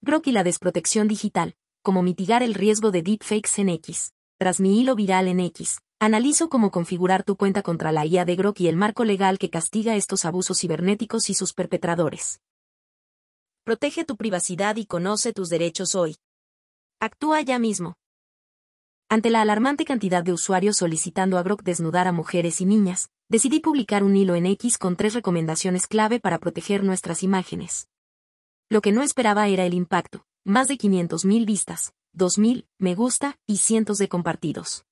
Grok y la desprotección digital, cómo mitigar el riesgo de deepfakes en X. Tras mi hilo viral en X, analizo cómo configurar tu cuenta contra la IA de Grok y el marco legal que castiga estos abusos cibernéticos y sus perpetradores. Protege tu privacidad y conoce tus derechos hoy. Actúa ya mismo. Ante la alarmante cantidad de usuarios solicitando a Grok desnudar a mujeres y niñas, decidí publicar un hilo en X con 3 recomendaciones clave para proteger nuestras imágenes. Lo que no esperaba era el impacto: más de 500.000 vistas, 2.000 me gusta y cientos de compartidos.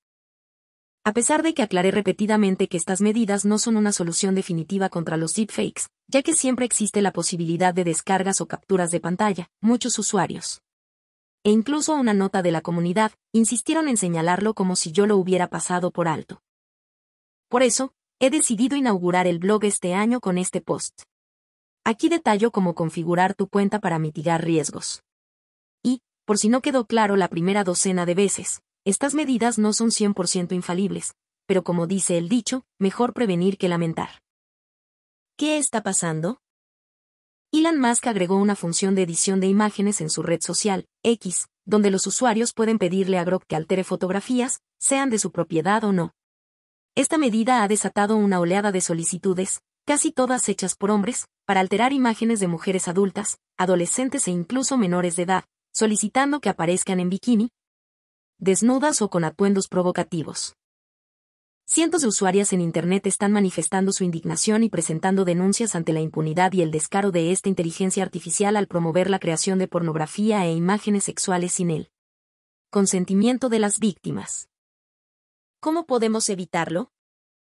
A pesar de que aclaré repetidamente que estas medidas no son una solución definitiva contra los deepfakes, ya que siempre existe la posibilidad de descargas o capturas de pantalla, muchos usuarios, e incluso una nota de la comunidad, insistieron en señalarlo como si yo lo hubiera pasado por alto. Por eso, he decidido inaugurar el blog este año con este post. Aquí detallo cómo configurar tu cuenta para mitigar riesgos. Y, por si no quedó claro la primera docena de veces, estas medidas no son 100% infalibles, pero como dice el dicho, mejor prevenir que lamentar. ¿Qué está pasando? Elon Musk agregó una función de edición de imágenes en su red social, X, donde los usuarios pueden pedirle a Grok que altere fotografías, sean de su propiedad o no. Esta medida ha desatado una oleada de solicitudes, casi todas hechas por hombres, para alterar imágenes de mujeres adultas, adolescentes e incluso menores de edad, solicitando que aparezcan en bikini, desnudas o con atuendos provocativos. Cientos de usuarias en Internet están manifestando su indignación y presentando denuncias ante la impunidad y el descaro de esta inteligencia artificial al promover la creación de pornografía e imágenes sexuales sin el consentimiento de las víctimas. ¿Cómo podemos evitarlo?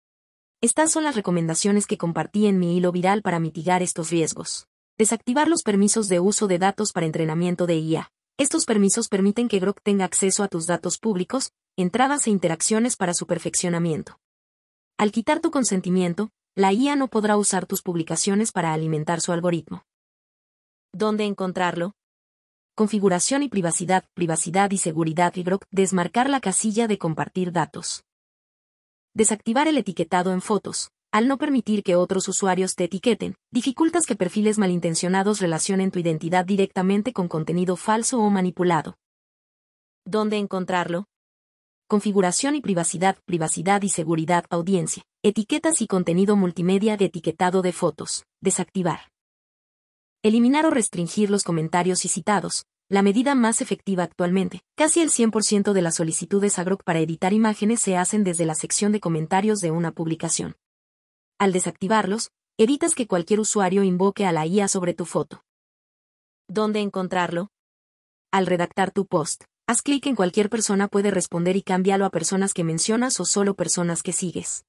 Estas son las recomendaciones que compartí en mi hilo viral para mitigar estos riesgos. Desactivar los permisos de uso de datos para entrenamiento de IA. Estos permisos permiten que Grok tenga acceso a tus datos públicos, entradas e interacciones para su perfeccionamiento. Al quitar tu consentimiento, la IA no podrá usar tus publicaciones para alimentar su algoritmo. ¿Dónde encontrarlo? Configuración y privacidad y seguridad y Grok, desmarcar la casilla de compartir datos. Desactivar el etiquetado en fotos. Al no permitir que otros usuarios te etiqueten, dificultas que perfiles malintencionados relacionen tu identidad directamente con contenido falso o manipulado. ¿Dónde encontrarlo? Configuración y privacidad y seguridad, audiencia, etiquetas y contenido multimedia de etiquetado de fotos, desactivar. Eliminar o restringir los comentarios y citados, la medida más efectiva actualmente. Casi el 100% de las solicitudes a Grok para editar imágenes se hacen desde la sección de comentarios de una publicación. Al desactivarlos, evitas que cualquier usuario invoque a la IA sobre tu foto. ¿Dónde encontrarlo? Al redactar tu post, haz clic en cualquier persona puede responder y cámbialo a personas que mencionas o solo personas que sigues.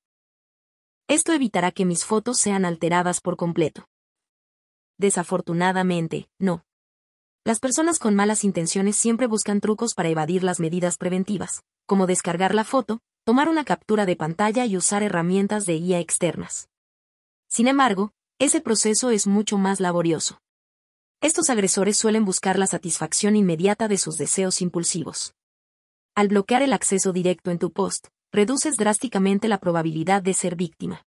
Esto evitará que mis fotos sean alteradas por completo. Desafortunadamente, no. Las personas con malas intenciones siempre buscan trucos para evadir las medidas preventivas, como descargar la foto, tomar una captura de pantalla y usar herramientas de IA externas. Sin embargo, ese proceso es mucho más laborioso. Estos agresores suelen buscar la satisfacción inmediata de sus deseos impulsivos. Al bloquear el acceso directo en tu post, reduces drásticamente la probabilidad de ser víctima.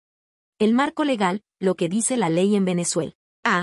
El marco legal, lo que dice la ley en Venezuela.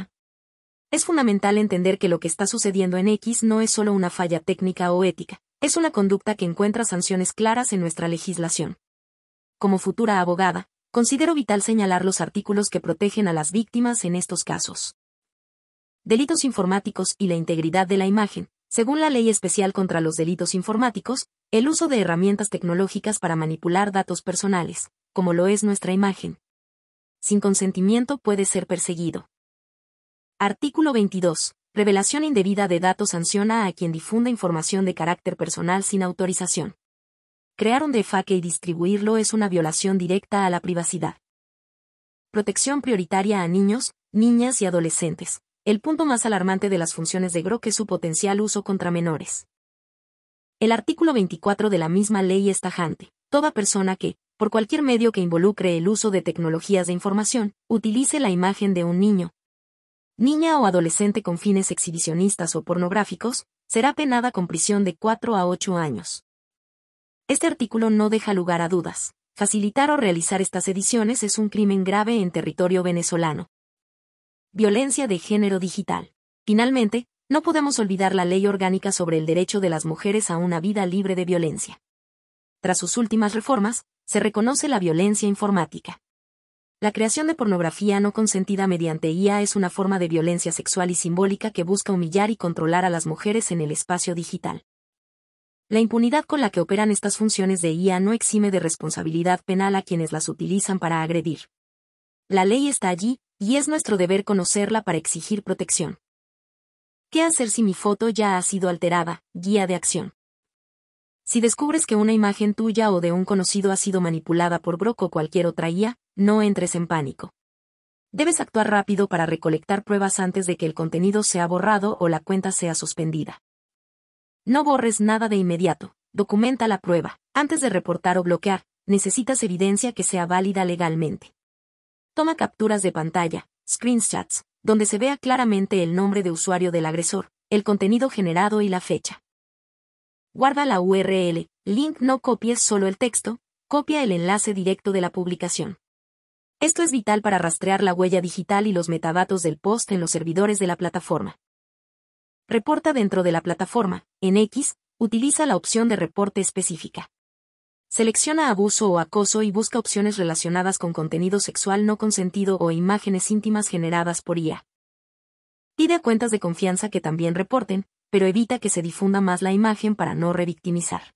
Es fundamental entender que lo que está sucediendo en X no es solo una falla técnica o ética, es una conducta que encuentra sanciones claras en nuestra legislación. Como futura abogada, considero vital señalar los artículos que protegen a las víctimas en estos casos. Delitos informáticos y la integridad de la imagen. Según la Ley Especial contra los Delitos Informáticos, el uso de herramientas tecnológicas para manipular datos personales, como lo es nuestra imagen, sin consentimiento puede ser perseguido. Artículo 22. Revelación indebida de datos sanciona a quien difunda información de carácter personal sin autorización. Crear un defake y distribuirlo es una violación directa a la privacidad. Protección prioritaria a niños, niñas y adolescentes. El punto más alarmante de las funciones de Grok es su potencial uso contra menores. El artículo 24 de la misma ley es tajante. Toda persona que, por cualquier medio que involucre el uso de tecnologías de información, utilice la imagen de un niño, niña o adolescente con fines exhibicionistas o pornográficos, será penada con prisión de 4 a 8 años. Este artículo no deja lugar a dudas. Facilitar o realizar estas ediciones es un crimen grave en territorio venezolano. Violencia de género digital. Finalmente, No podemos olvidar la Ley Orgánica sobre el derecho de las mujeres a una vida libre de violencia. Tras sus últimas reformas, se reconoce la violencia informática. La creación de pornografía no consentida mediante IA es una forma de violencia sexual y simbólica que busca humillar y controlar a las mujeres en el espacio digital. La impunidad con la que operan estas funciones de IA no exime de responsabilidad penal a quienes las utilizan para agredir. La ley está allí, y es nuestro deber conocerla para exigir protección. ¿Qué hacer si mi foto ya ha sido alterada? Guía de acción. Si descubres que una imagen tuya o de un conocido ha sido manipulada por Grok o cualquier otra IA, no entres en pánico. Debes actuar rápido para recolectar pruebas antes de que el contenido sea borrado o la cuenta sea suspendida. No borres nada de inmediato, documenta la prueba. Antes de reportar o bloquear, necesitas evidencia que sea válida legalmente. Toma capturas de pantalla, screenshots, donde se vea claramente el nombre de usuario del agresor, el contenido generado y la fecha. Guarda la URL, link. No copies solo el texto, copia el enlace directo de la publicación. Esto es vital para rastrear la huella digital y los metadatos del post en los servidores de la plataforma. Reporta dentro de la plataforma. En X, utiliza la opción de reporte específica. Selecciona abuso o acoso y busca opciones relacionadas con contenido sexual no consentido o imágenes íntimas generadas por IA. Pide a cuentas de confianza que también reporten, pero evita que se difunda más la imagen para no revictimizar.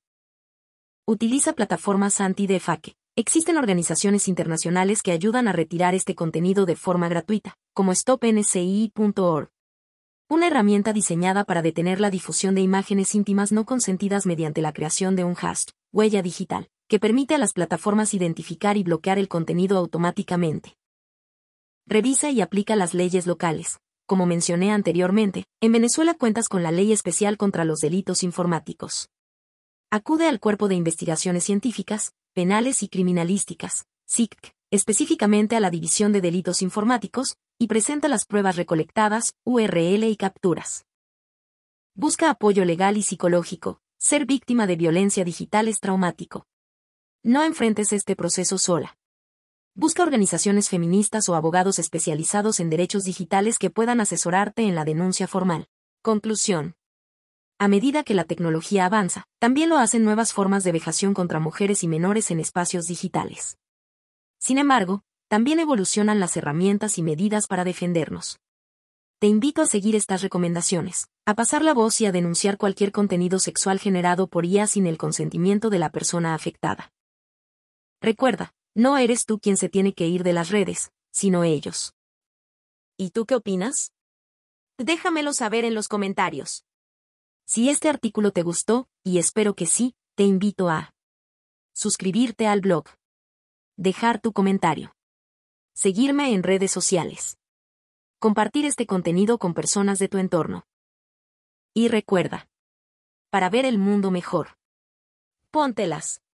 Utiliza plataformas anti-defake. Existen organizaciones internacionales que ayudan a retirar este contenido de forma gratuita, como stopnci.org. Una herramienta diseñada para detener la difusión de imágenes íntimas no consentidas mediante la creación de un hash, huella digital, que permite a las plataformas identificar y bloquear el contenido automáticamente. Revisa y aplica las leyes locales. Como mencioné anteriormente, en Venezuela cuentas con la Ley Especial contra los Delitos Informáticos. Acude al Cuerpo de Investigaciones Científicas, Penales y Criminalísticas, CICC, específicamente a la División de Delitos Informáticos, y presenta las pruebas recolectadas, URL y capturas. Busca apoyo legal y psicológico. Ser víctima de violencia digital es traumático. No enfrentes este proceso sola. Busca organizaciones feministas o abogados especializados en derechos digitales que puedan asesorarte en la denuncia formal. Conclusión. A medida que la tecnología avanza, también lo hacen nuevas formas de vejación contra mujeres y menores en espacios digitales. Sin embargo, también evolucionan las herramientas y medidas para defendernos. Te invito a seguir estas recomendaciones, a pasar la voz y a denunciar cualquier contenido sexual generado por IA sin el consentimiento de la persona afectada. Recuerda, no eres tú quien se tiene que ir de las redes, sino ellos. ¿Y tú qué opinas? Déjamelo saber en los comentarios. Si este artículo te gustó, y espero que sí, te invito a suscribirte al blog, dejar tu comentario, seguirme en redes sociales, compartir este contenido con personas de tu entorno. Y recuerda, para ver el mundo mejor, póntelas.